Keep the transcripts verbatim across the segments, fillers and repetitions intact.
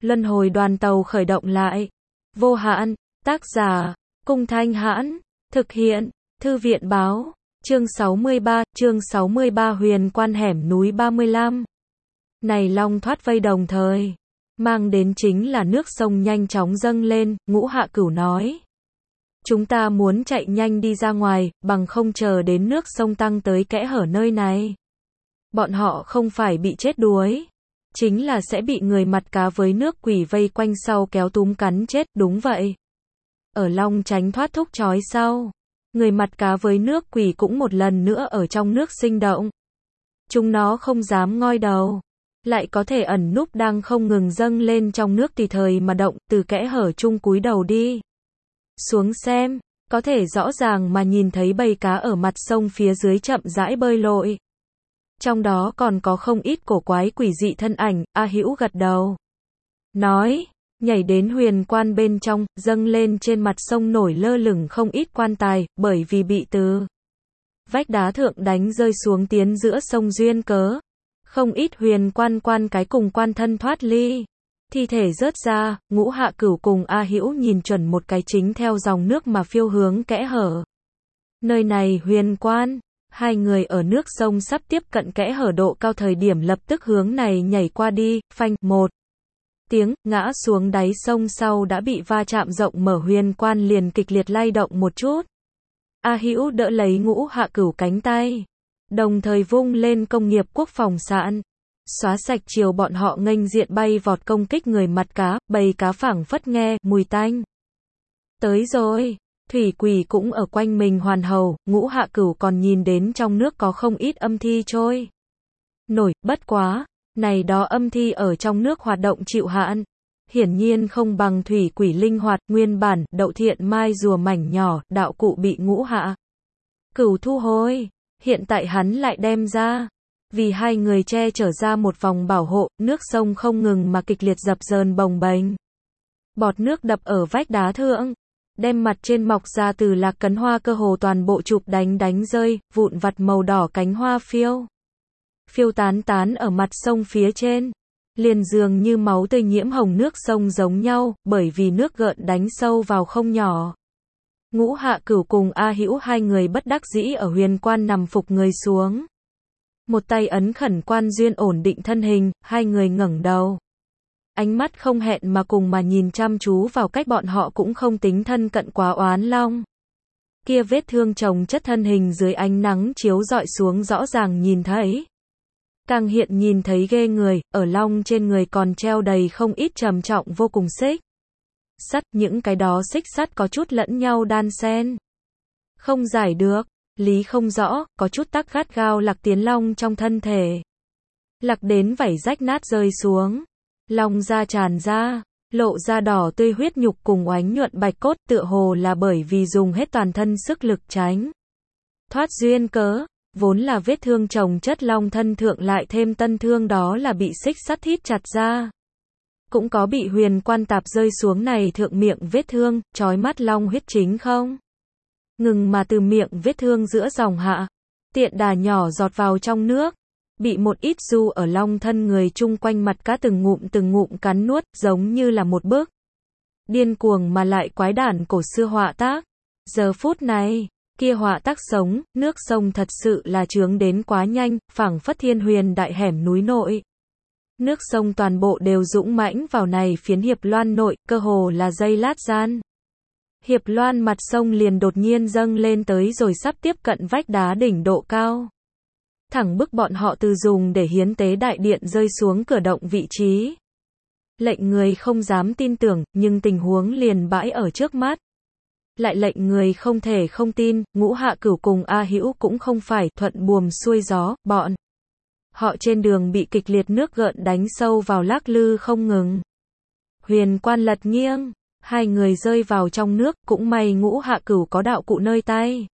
Luân hồi đoàn tàu khởi động lại. Vô hạn, tác giả, Cung Thanh Hãn, thực hiện, Thư viện Báo, chương sáu mươi ba, chương sáu mươi ba huyền quan hẻm núi ba mươi lăm. Này long thoát vây đồng thời, mang đến chính là nước sông nhanh chóng dâng lên, Ngũ Hạ Cửu nói. Chúng ta muốn chạy nhanh đi ra ngoài, bằng không chờ đến nước sông tăng tới kẽ hở nơi này. Bọn họ không phải bị chết đuối, chính là sẽ bị người mặt cá với nước quỷ vây quanh sau kéo túm cắn chết, đúng vậy. Ở long tránh thoát thúc trói sau, người mặt cá với nước quỷ cũng một lần nữa ở trong nước sinh động. Chúng nó không dám ngoi đầu, lại có thể ẩn núp đang không ngừng dâng lên trong nước tùy thời mà động, từ kẽ hở chung cúi đầu đi xuống xem, có thể rõ ràng mà nhìn thấy bầy cá ở mặt sông phía dưới chậm rãi bơi lội. Trong đó còn có không ít cổ quái quỷ dị thân ảnh, A Hữu gật đầu. Nói, nhảy đến huyền quan bên trong, dâng lên trên mặt sông nổi lơ lửng không ít quan tài, bởi vì bị từ vách đá thượng đánh rơi xuống tiến giữa sông duyên cớ. Không ít huyền quan quan cái cùng quan thân thoát ly. Thi thể rớt ra, Ngũ Hạ Cửu cùng A Hữu nhìn chuẩn một cái chính theo dòng nước mà phiêu hướng kẽ hở. Nơi này huyền quan, hai người ở nước sông sắp tiếp cận kẽ hở độ cao thời điểm lập tức hướng này nhảy qua đi, phanh, một tiếng, ngã xuống đáy sông sau đã bị va chạm rộng mở huyền quan liền kịch liệt lay động một chút. A Hữu đỡ lấy Ngũ Hạ Cửu cánh tay, đồng thời vung lên công nghiệp quốc phòng sạn. Xóa sạch chiều bọn họ nghênh diện bay vọt công kích người mặt cá, bầy cá phảng phất nghe, mùi tanh. Tới rồi, thủy quỷ cũng ở quanh mình hoàn hầu, Ngũ Hạ Cửu còn nhìn đến trong nước có không ít âm thi trôi nổi, bất quá, này đó âm thi ở trong nước hoạt động chịu hạn. Hiển nhiên không bằng thủy quỷ linh hoạt, nguyên bản, đậu thiện mai rùa mảnh nhỏ, đạo cụ bị Ngũ Hạ Cửu thu hồi, hiện tại hắn lại đem ra. Vì hai người che chở ra một vòng bảo hộ, nước sông không ngừng mà kịch liệt dập dờn bồng bềnh. Bọt nước đập ở vách đá thượng, đem mặt trên mọc ra từ lạc cấn hoa cơ hồ toàn bộ chụp đánh đánh rơi, vụn vặt màu đỏ cánh hoa phiêu. Phiêu tán tán ở mặt sông phía trên, liền dường như máu tươi nhiễm hồng nước sông giống nhau, bởi vì nước gợn đánh sâu vào không nhỏ. Ngũ Hạ Cửu cùng A Hữu hai người bất đắc dĩ ở huyền quan nằm phục người xuống. Một tay ấn khẩn quan duyên ổn định thân hình, hai người ngẩng đầu. Ánh mắt không hẹn mà cùng mà nhìn chăm chú vào cách bọn họ cũng không tính thân cận quá oán long. Kia vết thương chồng chất thân hình dưới ánh nắng chiếu rọi xuống rõ ràng nhìn thấy. Càng hiện nhìn thấy ghê người, ở long trên người còn treo đầy không ít trầm trọng vô cùng xích sắt, những cái đó xích sắt có chút lẫn nhau đan xen. Không giải được. Lý không rõ, có chút tắc gắt gao lạc tiến long trong thân thể. Lạc đến vảy rách nát rơi xuống. Long da tràn ra, lộ ra đỏ tươi huyết nhục cùng oánh nhuận bạch cốt tựa hồ là bởi vì dùng hết toàn thân sức lực tránh thoát duyên cớ, vốn là vết thương chồng chất long thân thượng lại thêm tân thương đó là bị xích sắt thít chặt ra. Cũng có bị huyền quan tạp rơi xuống này thượng miệng vết thương, trói mắt long huyết chính không ngừng mà từ miệng vết thương giữa dòng hạ, tiện đà nhỏ giọt vào trong nước, bị một ít du ở long thân người chung quanh mặt cá từng ngụm từng ngụm cắn nuốt, giống như là một bước điên cuồng mà lại quái đản cổ xưa họa tác. Giờ phút này, kia họa tác sống, nước sông thật sự là chướng đến quá nhanh, phảng phất thiên huyền đại hẻm núi nội. Nước sông toàn bộ đều dũng mãnh vào này phiến hiệp loan nội, cơ hồ là giây lát gian. Hiệp loan mặt sông liền đột nhiên dâng lên tới rồi sắp tiếp cận vách đá đỉnh độ cao. Thẳng bức bọn họ từ dùng để hiến tế đại điện rơi xuống cửa động vị trí. Lệnh người không dám tin tưởng, nhưng tình huống liền bãi ở trước mắt. Lại lệnh người không thể không tin, Ngũ Hạ Cửu cùng A Hữu cũng không phải thuận buồm xuôi gió, bọn họ trên đường bị kịch liệt nước gợn đánh sâu vào lắc lư không ngừng. Huyền quan lật nghiêng. Hai người rơi vào trong nước, cũng may Ngũ Hạ Cửu có đạo cụ nơi tay.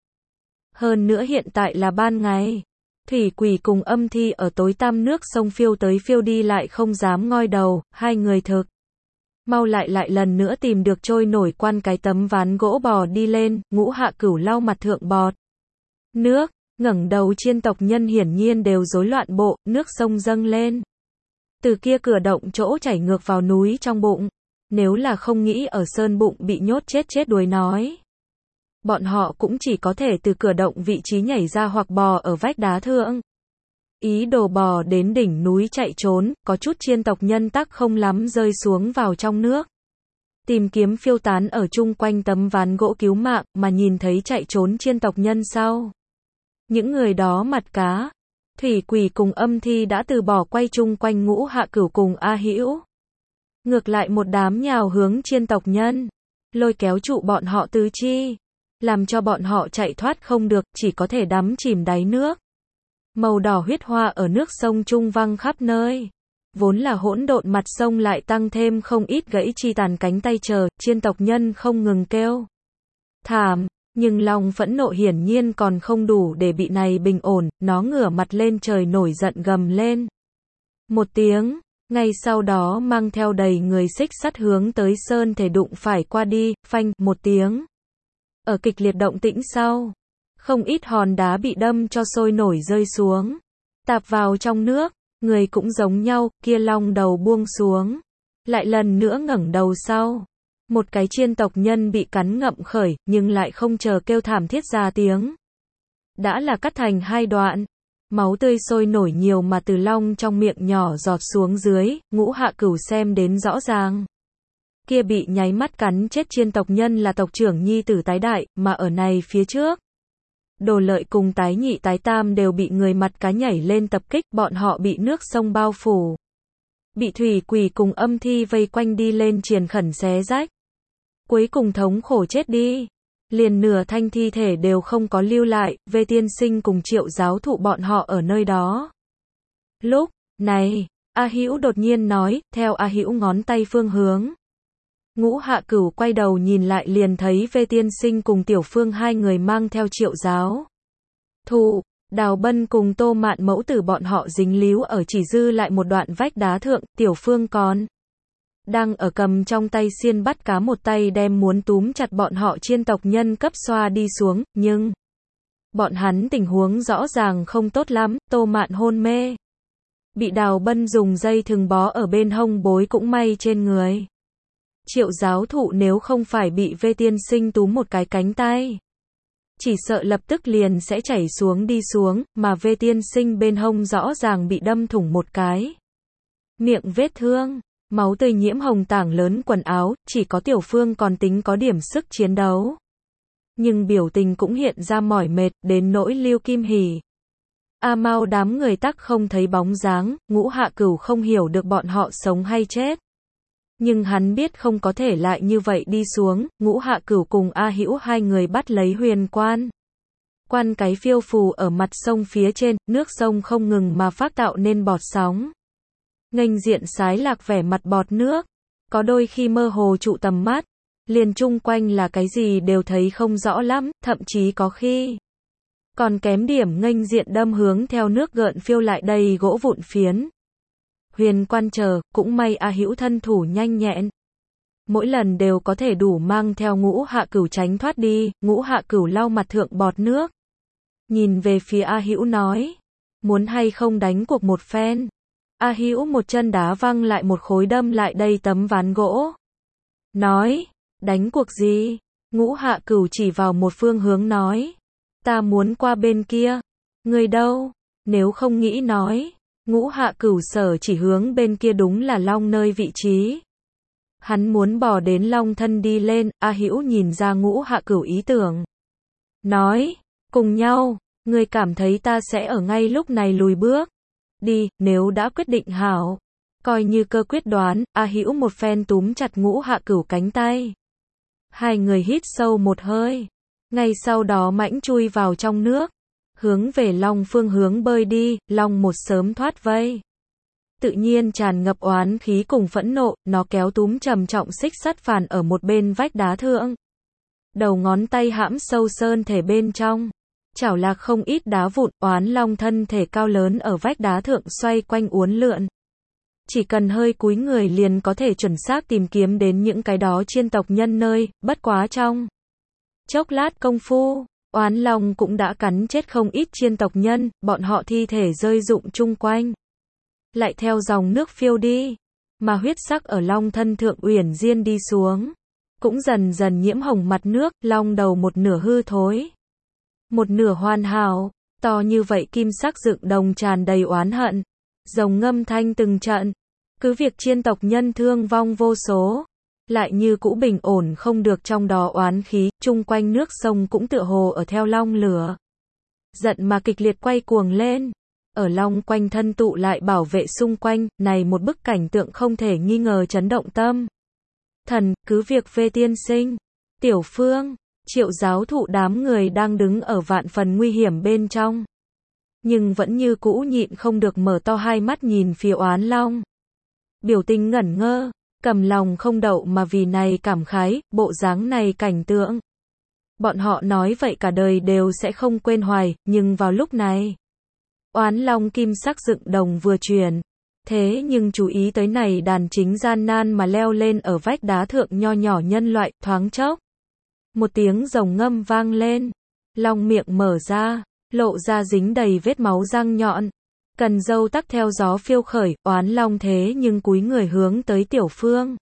Hơn nữa hiện tại là ban ngày. Thủy quỷ cùng âm thi ở tối tăm nước sông phiêu tới phiêu đi lại không dám ngoi đầu, hai người thực. Mau lại lại lần nữa tìm được trôi nổi quan cái tấm ván gỗ bò đi lên, Ngũ Hạ Cửu lau mặt thượng bọt nước, ngẩng đầu chiên tộc nhân hiển nhiên đều rối loạn bộ, nước sông dâng lên. Từ kia cửa động chỗ chảy ngược vào núi trong bụng. Nếu là không nghĩ ở sơn bụng bị nhốt chết chết đuối nói. Bọn họ cũng chỉ có thể từ cửa động vị trí nhảy ra hoặc bò ở vách đá thượng. Ý đồ bò đến đỉnh núi chạy trốn, có chút chiên tộc nhân tắc không lắm rơi xuống vào trong nước. Tìm kiếm phiêu tán ở chung quanh tấm ván gỗ cứu mạng mà nhìn thấy chạy trốn chiên tộc nhân sau. Những người đó mặt cá, thủy quỷ cùng âm thi đã từ bỏ quay chung quanh Ngũ Hạ Cửu cùng A Hữu. Ngược lại một đám nhào hướng chiên tộc nhân, lôi kéo trụ bọn họ tứ chi, làm cho bọn họ chạy thoát không được, chỉ có thể đắm chìm đáy nước. Màu đỏ huyết hoa ở nước sông trung văng khắp nơi. Vốn là hỗn độn mặt sông lại tăng thêm không ít gãy chi tàn cánh tay chờ, chiên tộc nhân không ngừng kêu thảm, nhưng lòng phẫn nộ hiển nhiên còn không đủ để bị này bình ổn, nó ngửa mặt lên trời nổi giận gầm lên. Một tiếng, ngay sau đó mang theo đầy người xích sắt hướng tới sơn thể đụng phải qua đi, phanh, một tiếng. Ở kịch liệt động tĩnh sau, không ít hòn đá bị đâm cho sôi nổi rơi xuống, tạp vào trong nước. Người cũng giống nhau, kia long đầu buông xuống. Lại lần nữa ngẩng đầu sau. Một cái chiên tộc nhân bị cắn ngậm khởi, nhưng lại không chờ kêu thảm thiết ra tiếng. Đã là cắt thành hai đoạn. Máu tươi sôi nổi nhiều mà từ long trong miệng nhỏ giọt xuống dưới, Ngũ Hạ Cửu xem đến rõ ràng. Kia bị nháy mắt cắn chết chiên tộc nhân là tộc trưởng nhi tử tái đại, mà ở này phía trước. Đồ Lợi cùng tái nhị tái tam đều bị người mặt cá nhảy lên tập kích, bọn họ bị nước sông bao phủ. Bị thủy quỷ cùng âm thi vây quanh đi lên triền khẩn xé rách. Cuối cùng thống khổ chết đi. Liền nửa thanh thi thể đều không có lưu lại, Vê Tiên Sinh cùng Triệu giáo thụ bọn họ ở nơi đó. Lúc này, A Hữu đột nhiên nói, theo A Hữu ngón tay phương hướng. Ngũ Hạ Cửu quay đầu nhìn lại liền thấy Vê Tiên Sinh cùng Tiểu Phương hai người mang theo Triệu giáo thụ, Đào Bân cùng Tô Mạn mẫu tử bọn họ dính líu ở chỉ dư lại một đoạn vách đá thượng, Tiểu Phương còn đang ở cầm trong tay xiên bắt cá một tay đem muốn túm chặt bọn họ chiên tộc nhân cấp xoa đi xuống, nhưng bọn hắn tình huống rõ ràng không tốt lắm, Tô Mạn hôn mê. Bị Đào Bân dùng dây thừng bó ở bên hông bối cũng may trên người. Triệu giáo thụ nếu không phải bị Vê Tiên Sinh túm một cái cánh tay, chỉ sợ lập tức liền sẽ chảy xuống đi xuống, mà Vê Tiên Sinh bên hông rõ ràng bị đâm thủng một cái miệng vết thương, máu tươi nhiễm hồng tảng lớn quần áo, chỉ có Tiểu Phương còn tính có điểm sức chiến đấu. Nhưng biểu tình cũng hiện ra mỏi mệt, đến nỗi Lưu Kim Hỉ. A Mao đám người tắc không thấy bóng dáng, Ngũ Hạ Cửu không hiểu được bọn họ sống hay chết. Nhưng hắn biết không có thể lại như vậy đi xuống, Ngũ Hạ Cửu cùng A Hữu hai người bắt lấy huyền quan. Quan cái phiêu phù ở mặt sông phía trên, nước sông không ngừng mà phát tạo nên bọt sóng. Nghênh diện sái lạc vẻ mặt bọt nước, có đôi khi mơ hồ trụ tầm mắt, liền chung quanh là cái gì đều thấy không rõ lắm, thậm chí có khi còn kém điểm nghênh diện đâm hướng theo nước gợn phiêu lại đầy gỗ vụn phiến. Huyền quan chờ, cũng may A Hữu thân thủ nhanh nhẹn. Mỗi lần đều có thể đủ mang theo Ngũ Hạ Cửu tránh thoát đi, Ngũ Hạ Cửu lau mặt thượng bọt nước. Nhìn về phía A Hữu nói, muốn hay không đánh cuộc một phen. A Hữu một chân đá văng lại một khối đâm lại đây tấm ván gỗ. Nói, đánh cuộc gì? Ngũ Hạ Cửu chỉ vào một phương hướng nói, ta muốn qua bên kia. Người đâu? Nếu không nghĩ nói. Ngũ Hạ Cửu sở chỉ hướng bên kia đúng là long nơi vị trí. Hắn muốn bò đến long thân đi lên, A Hữu nhìn ra Ngũ Hạ Cửu ý tưởng. Nói, cùng nhau, người cảm thấy ta sẽ ở ngay lúc này lùi bước. Đi, nếu đã quyết định hảo. Coi như cơ quyết đoán, A Hữu một phen túm chặt Ngũ Hạ Cửu cánh tay. Hai người hít sâu một hơi. Ngay sau đó mãnh chui vào trong nước. Hướng về long phương hướng bơi đi, long một sớm thoát vây. Tự nhiên tràn ngập oán khí cùng phẫn nộ, nó kéo túm trầm trọng xích sắt phản ở một bên vách đá thượng. Đầu ngón tay hãm sâu sơn thể bên trong. Chảo lạc không ít đá vụn, oán long thân thể cao lớn ở vách đá thượng xoay quanh uốn lượn. Chỉ cần hơi cúi người liền có thể chuẩn xác tìm kiếm đến những cái đó chiên tộc nhân nơi, bất quá trong chốc lát công phu. Oán long cũng đã cắn chết không ít chiên tộc nhân, bọn họ thi thể rơi rụng chung quanh. lại theo dòng nước phiêu đi, mà huyết sắc ở long thân thượng uyển diên đi xuống, cũng dần dần nhiễm hồng mặt nước, long đầu một nửa hư thối, một nửa hoàn hảo, to như vậy kim sắc dựng đồng tràn đầy oán hận, rồng ngâm thanh từng trận, cứ việc chiên tộc nhân thương vong vô số, lại như cũ bình ổn không được, trong đó oán khí, chung quanh nước sông cũng tựa hồ ở theo long lửa giận mà kịch liệt quay cuồng lên, ở long quanh thân tụ lại bảo vệ xung quanh, này một bức cảnh tượng không thể nghi ngờ chấn động tâm thần, cứ việc Vê Tiên Sinh, Tiểu Phương, Triệu giáo thụ đám người đang đứng ở vạn phần nguy hiểm bên trong, nhưng vẫn như cũ nhịn không được mở to hai mắt nhìn phía Oán Long, biểu tình ngẩn ngơ, cầm lòng không đậu mà vì này cảm khái, bộ dáng này cảnh tượng. Bọn họ nói vậy cả đời đều sẽ không quên hoài, nhưng vào lúc này, Oán Long kim sắc dựng đồng vừa chuyển, thế nhưng chú ý tới này đàn chính gian nan mà leo lên ở vách đá thượng nho nhỏ nhân loại, thoáng chốc. Một tiếng rồng ngâm vang lên, long miệng mở ra, lộ ra dính đầy vết máu răng nhọn. Cần dâu tắc theo gió phiêu khởi, Oán Long thế nhưng cúi người hướng tới Tiểu Phương.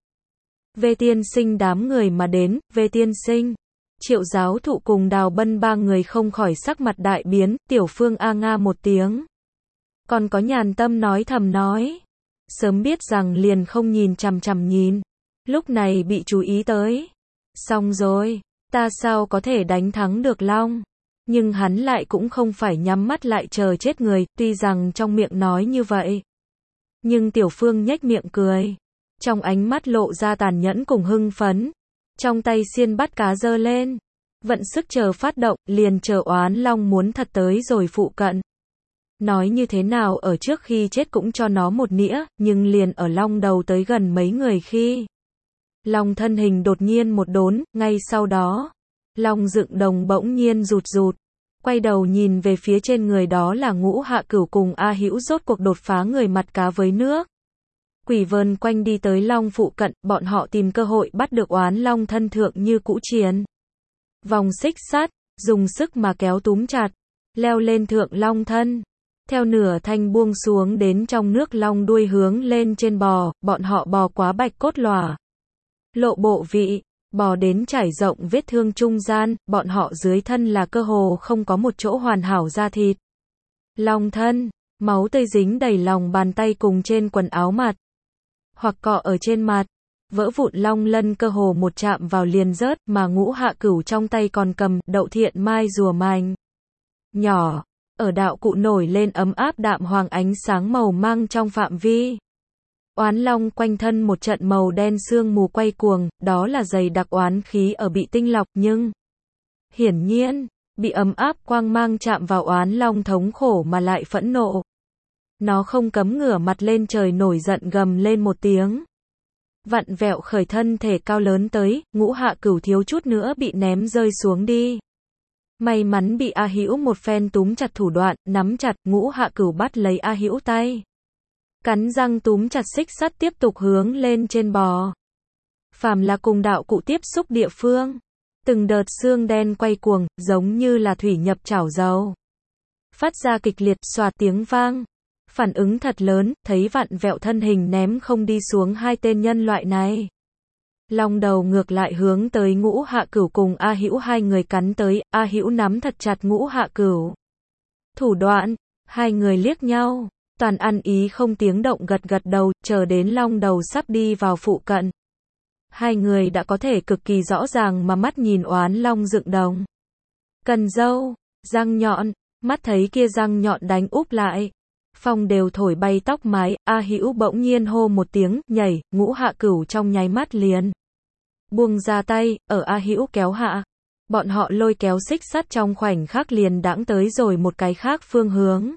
Vê Tiên Sinh đám người mà đến, Vê Tiên Sinh, Triệu giáo thụ cùng Đào Bân ba người không khỏi sắc mặt đại biến, Tiểu Phương a nga một tiếng. Còn có Nhàn Tâm nói thầm nói, sớm biết rằng liền không nhìn chằm chằm nhìn, lúc này bị chú ý tới. Xong rồi, ta sao có thể đánh thắng được Long? Nhưng hắn lại cũng không phải nhắm mắt lại chờ chết người, tuy rằng trong miệng nói như vậy. Nhưng Tiểu Phương nhếch miệng cười, trong ánh mắt lộ ra tàn nhẫn cùng hưng phấn, trong tay xiên bắt cá giơ lên, vận sức chờ phát động, liền chờ Oán Long muốn thật tới rồi phụ cận. Nói như thế nào ở trước khi chết cũng cho nó một nĩa, nhưng liền ở Long đầu tới gần mấy người khi. Long thân hình đột nhiên một đốn, ngay sau đó. Long dựng đồng bỗng nhiên rụt rụt, quay đầu nhìn về phía trên người đó là Ngũ Hạ Cửu cùng A Hữu rốt cuộc đột phá người mặt cá với nước. Quỷ vờn quanh đi tới Long phụ cận, bọn họ tìm cơ hội bắt được Oán Long thân thượng như cũ chiến. Vòng xích sắt, dùng sức mà kéo túm chặt, leo lên thượng Long thân. Theo nửa thanh buông xuống đến trong nước Long đuôi hướng lên trên bò, bọn họ bò quá bạch cốt lòa. Lộ bộ vị. Bò đến trải rộng vết thương trung gian, bọn họ dưới thân là cơ hồ không có một chỗ hoàn hảo da thịt. Long thân, máu tươi dính đầy lòng bàn tay cùng trên quần áo mặt. Hoặc cọ ở trên mặt, vỡ vụn long lân cơ hồ một chạm vào liền rớt, mà Ngũ Hạ Cửu trong tay còn cầm đậu thiện mai rùa mảnh. Nhỏ, ở đạo cụ nổi lên ấm áp đạm hoàng ánh sáng màu mang trong phạm vi. Oán Long quanh thân một trận màu đen sương mù quay cuồng, đó là dày đặc oán khí ở bị tinh lọc, nhưng hiển nhiên, bị ấm áp quang mang chạm vào Oán Long thống khổ mà lại phẫn nộ. Nó không cấm ngửa mặt lên trời nổi giận gầm lên một tiếng. Vặn vẹo khởi thân thể cao lớn tới, Ngũ Hạ Cửu thiếu chút nữa bị ném rơi xuống đi. May mắn bị A Hữu một phen túm chặt thủ đoạn, nắm chặt, Ngũ Hạ Cửu bắt lấy A Hữu tay. Cắn răng túm chặt xích sắt tiếp tục hướng lên trên bò. Phàm là cùng đạo cụ tiếp xúc địa phương, từng đợt xương đen quay cuồng, giống như là thủy nhập chảo dầu. Phát ra kịch liệt xoạt tiếng vang. Phản ứng thật lớn, thấy vặn vẹo thân hình ném không đi xuống hai tên nhân loại này. Long đầu ngược lại hướng tới Ngũ Hạ Cửu cùng A Hữu hai người cắn tới, A Hữu nắm thật chặt Ngũ Hạ Cửu. Thủ đoạn, hai người liếc nhau. Toàn ăn ý không tiếng động gật gật đầu, chờ đến Long đầu sắp đi vào phụ cận. Hai người đã có thể cực kỳ rõ ràng mà mắt nhìn Oán Long dựng đồng. Cần dâu, răng nhọn, mắt thấy kia răng nhọn đánh úp lại. Phong đều thổi bay tóc mái, A Hữu bỗng nhiên hô một tiếng, nhảy, Ngũ Hạ Cửu trong nháy mắt liền. Buông ra tay, ở A Hữu kéo hạ. Bọn họ lôi kéo xích sắt trong khoảnh khắc liền đãng tới rồi một cái khác phương hướng.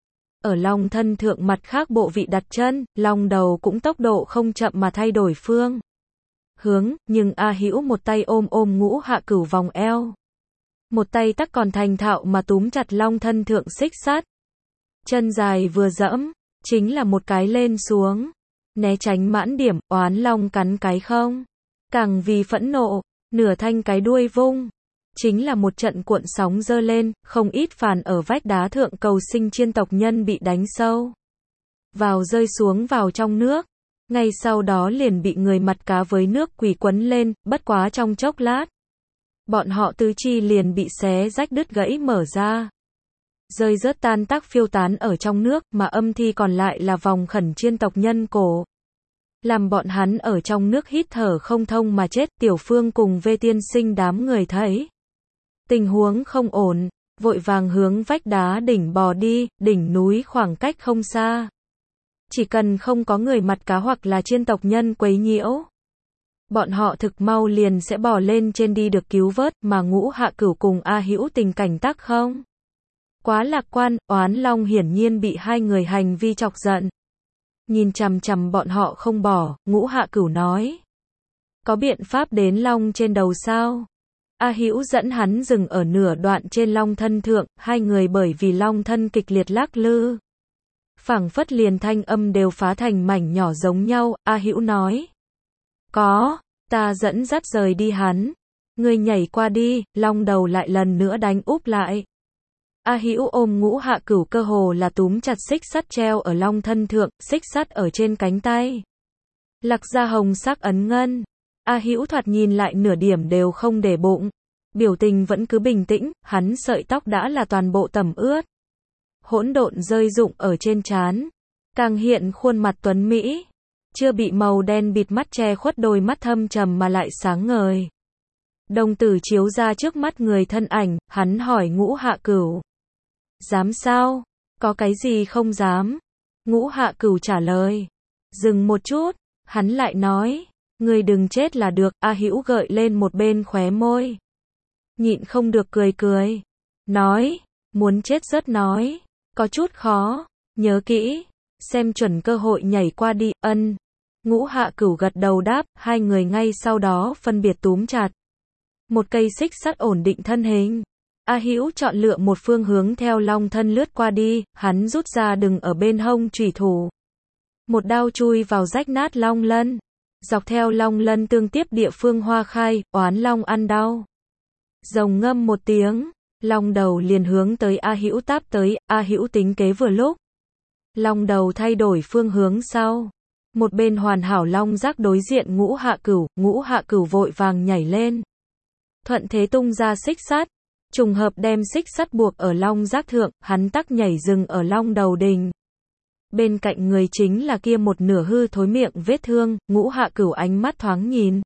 Ở Long thân thượng mặt khác bộ vị đặt chân, Long đầu cũng tốc độ không chậm mà thay đổi phương hướng, nhưng A Hữu một tay ôm ôm Ngũ Hạ Cửu vòng eo. Một tay tắc còn thành thạo mà túm chặt Long thân thượng xích sắt. Chân dài vừa dẫm, chính là một cái lên xuống. Né tránh mãn điểm, Oán Long cắn cái không. Càng vì phẫn nộ, nửa thanh cái đuôi vung. Chính là một trận cuộn sóng dơ lên, không ít phàn ở vách đá thượng cầu sinh chiên tộc nhân bị đánh sâu. vào rơi xuống vào trong nước. Ngay sau đó liền bị người mặt cá với nước quỳ quấn lên, bất quá trong chốc lát. Bọn họ tứ chi liền bị xé rách đứt gãy mở ra. Rơi rớt tan tác phiêu tán ở trong nước, mà âm thi còn lại là vòng khẩn chiên tộc nhân cổ. Làm bọn hắn ở trong nước hít thở không thông mà chết. Tiểu Phương cùng Vê Tiên Sinh đám người thấy tình huống không ổn, vội vàng hướng vách đá đỉnh bò đi, đỉnh núi khoảng cách không xa. Chỉ cần không có người mặt cá hoặc là chiên tộc nhân quấy nhiễu, bọn họ thực mau liền sẽ bò lên trên đi được cứu vớt, mà Ngũ Hạ Cửu cùng A Hữu tình cảnh tác không quá lạc quan. Oán Long hiển nhiên bị hai người hành vi chọc giận. Nhìn chằm chằm bọn họ không bỏ, Ngũ Hạ Cửu nói: có biện pháp đến long trên đầu sao? A Hữu dẫn hắn dừng ở nửa đoạn trên long thân thượng, hai người bởi vì long thân kịch liệt lắc lư, phảng phất liền thanh âm đều phá thành mảnh nhỏ giống nhau. A Hữu nói: có, ta dẫn dắt rời đi hắn. Ngươi nhảy qua đi, long đầu lại lần nữa đánh úp lại. A Hữu ôm Ngũ Hạ Cửu cơ hồ là túm chặt xích sắt treo ở long thân thượng, xích sắt ở trên cánh tay. Lặc ra hồng sắc ấn ngân. A Hữu thoạt nhìn lại nửa điểm đều không để bụng. Biểu tình vẫn cứ bình tĩnh, hắn sợi tóc đã là toàn bộ tẩm ướt. Hỗn độn rơi rụng ở trên trán. Càng hiện khuôn mặt tuấn Mỹ. Chưa bị màu đen bịt mắt che khuất đôi mắt thâm trầm mà lại sáng ngời. Đồng tử chiếu ra trước mắt người thân ảnh, hắn hỏi Ngũ Hạ Cửu: dám sao? Có cái gì không dám? Ngũ Hạ Cửu trả lời. Dừng một chút, hắn lại nói: ngươi đừng chết là được. A Hữu gợi lên một bên khóe môi, nhịn không được cười cười. Nói: muốn chết rất nói. Có chút khó. Nhớ kỹ. Xem chuẩn cơ hội nhảy qua đi. Ân. Ngũ Hạ Cửu gật đầu đáp, hai người ngay sau đó phân biệt túm chặt một cây xích sắt ổn định thân hình. A Hữu chọn lựa một phương hướng theo long thân lướt qua đi, hắn rút ra đừng ở bên hông chủy thủ. Một đao chui vào rách nát long lân. Dọc theo long lân tương tiếp địa phương hoa khai, oán long ăn đau. Rồng ngâm một tiếng, long đầu liền hướng tới A Hữu táp tới. A Hữu tính kế vừa lúc, long đầu thay đổi phương hướng sau. Một bên hoàn hảo long giác đối diện Ngũ Hạ Cửu, Ngũ Hạ Cửu vội vàng nhảy lên. Thuận thế tung ra xích sắt, trùng hợp đem xích sắt buộc ở long giác thượng, hắn tắc nhảy dừng ở long đầu đỉnh. Bên cạnh người chính là kia một nửa hư thối miệng vết thương. Ngũ Hạ Cửu ánh mắt thoáng nhìn,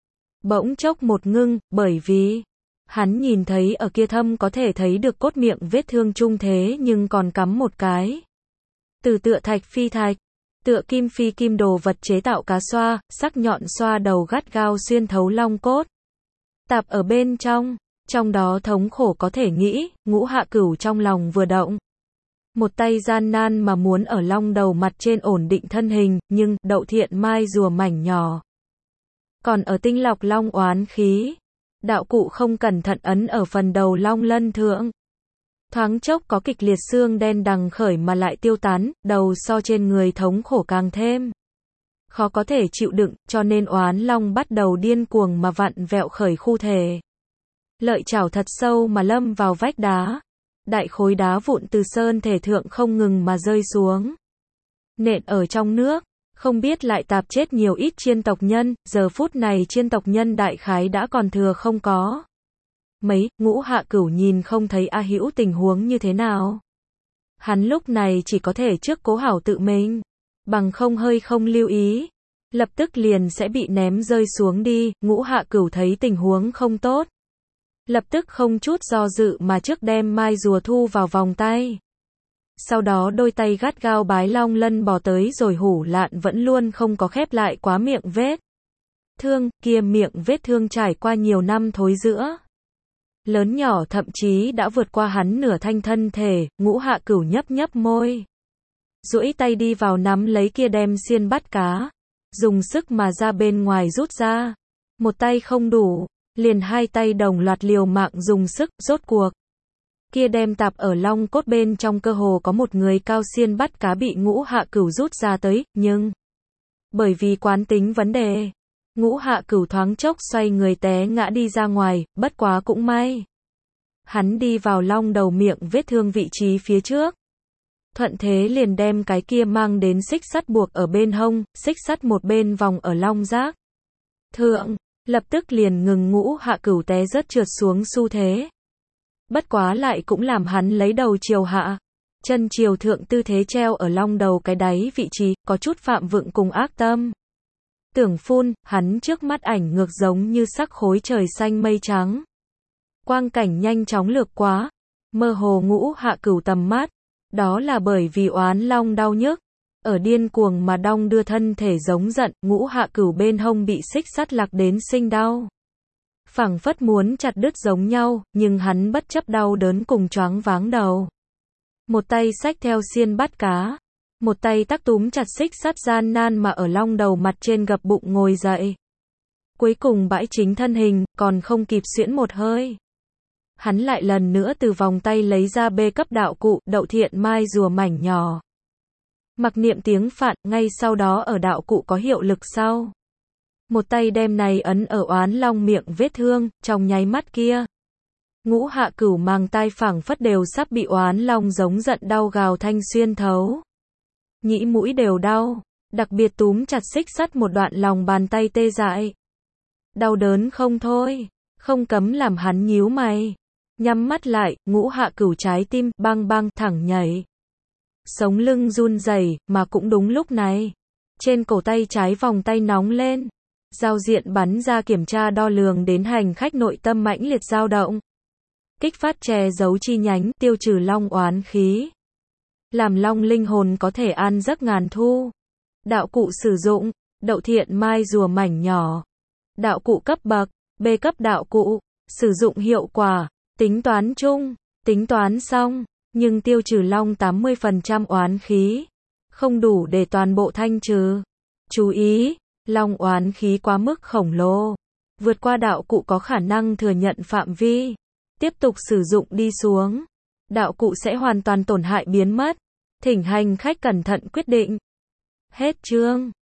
bỗng chốc một ngưng, bởi vì hắn nhìn thấy ở kia thâm có thể thấy được cốt miệng vết thương trung thế nhưng còn cắm một cái từ tựa thạch phi thạch, tựa kim phi kim đồ vật chế tạo cá xoa, sắc nhọn xoa đầu gắt gao xuyên thấu long cốt, tạp ở bên trong. Trong đó thống khổ có thể nghĩ. Ngũ Hạ Cửu trong lòng vừa động, một tay gian nan mà muốn ở long đầu mặt trên ổn định thân hình, nhưng đậu thiện mai rùa mảnh nhỏ còn ở tinh lọc long oán khí. Đạo cụ không cẩn thận ấn ở phần đầu long lân thượng. Thoáng chốc có kịch liệt xương đen đằng khởi mà lại tiêu tán, đầu so trên người thống khổ càng thêm khó có thể chịu đựng, cho nên oán long bắt đầu điên cuồng mà vặn vẹo khởi khu thể. Lợi chảo thật sâu mà lâm vào vách đá. Đại khối đá vụn từ sơn thể thượng không ngừng mà rơi xuống. Nện ở trong nước, không biết lại tạp chết nhiều ít chiên tộc nhân. Giờ phút này chiên tộc nhân đại khái đã còn thừa không có mấy. Ngũ Hạ Cửu nhìn không thấy A Hữu tình huống như thế nào. Hắn lúc này chỉ có thể trước cố hảo tự mình, bằng không hơi không lưu ý, lập tức liền sẽ bị ném rơi xuống đi. Ngũ Hạ Cửu thấy tình huống không tốt, lập tức không chút do dự mà trước đem mai rùa thu vào vòng tay. Sau đó đôi tay gắt gao bái long lân bò tới rồi hủ lạn vẫn luôn không có khép lại quá miệng vết thương, kia miệng vết thương trải qua nhiều năm thối rữa. Lớn nhỏ thậm chí đã vượt qua hắn nửa thanh thân thể. Ngũ Hạ Cửu nhấp nhấp môi, duỗi tay đi vào nắm lấy kia đem xiên bắt cá, dùng sức mà ra bên ngoài rút ra. Một tay không đủ, liền hai tay đồng loạt liều mạng dùng sức, rốt cuộc kia đem tạp ở long cốt bên trong cơ hồ có một người cao xiên bắt cá bị Ngũ Hạ Cửu rút ra tới, nhưng bởi vì quán tính vấn đề, Ngũ Hạ Cửu thoáng chốc xoay người té ngã đi ra ngoài, bất quá cũng may hắn đi vào long đầu miệng vết thương vị trí phía trước. thuận thế liền đem cái kia mang đến xích sắt buộc ở bên hông, xích sắt một bên vòng ở long giác thượng, lập tức liền ngừng Ngũ Hạ Cửu té rớt trượt xuống xu thế. Bất quá lại cũng làm hắn lấy đầu chiều hạ, chân chiều thượng tư thế treo ở long đầu cái đáy vị trí, có chút phạm vượng cùng ác tâm. Tưởng phun, hắn trước mắt ảnh ngược giống như sắc khối trời xanh mây trắng. Quang cảnh nhanh chóng lược quá, mơ hồ Ngũ Hạ Cửu tầm mắt, đó là bởi vì oán long đau nhức, ở điên cuồng mà đong đưa thân thể giống giận, Ngũ Hạ Cửu bên hông bị xích sắt lạc đến sinh đau. Phảng phất muốn chặt đứt giống nhau, nhưng hắn bất chấp đau đớn cùng choáng váng đầu. Một tay xách theo xiên bắt cá, một tay tắc túm chặt xích sắt gian nan mà ở long đầu mặt trên gập bụng ngồi dậy. Cuối cùng bãi chính thân hình, còn không kịp xuyễn một hơi. Hắn lại lần nữa từ vòng tay lấy ra bê cấp đạo cụ, đậu thiện mai rùa mảnh nhỏ. Mặc niệm tiếng phạn, ngay sau đó ở đạo cụ có hiệu lực sau. Một tay đem này ấn ở oán long miệng vết thương, trong nháy mắt kia. Ngũ Hạ Cửu màng tai phảng phất đều sắp bị oán long giống giận đau gào thanh xuyên thấu. Nhĩ mũi đều đau, đặc biệt túm chặt xích sắt một đoạn lòng bàn tay tê dại. Đau đớn không thôi, không cấm làm hắn nhíu mày. Nhắm mắt lại, Ngũ Hạ Cửu trái tim bang bang thẳng nhảy. Sống lưng run rẩy, mà cũng đúng lúc này, trên cổ tay trái vòng tay nóng lên. Giao diện bắn ra kiểm tra đo lường đến hành khách nội tâm mãnh liệt dao động. Kích phát che giấu chi nhánh, tiêu trừ long oán khí. Làm long linh hồn có thể an giấc ngàn thu. Đạo cụ sử dụng, đậu thiện mai rùa mảnh nhỏ. Đạo cụ cấp bậc, B cấp đạo cụ, sử dụng hiệu quả, tính toán chung, tính toán xong, nhưng tiêu trừ long tám mươi phần trăm oán khí. Không đủ để toàn bộ thanh trừ. Chú ý, long oán khí quá mức khổng lồ. Vượt qua đạo cụ có khả năng thừa nhận phạm vi. Tiếp tục sử dụng đi xuống, đạo cụ sẽ hoàn toàn tổn hại biến mất. Thỉnh hành khách cẩn thận quyết định. Hết chương.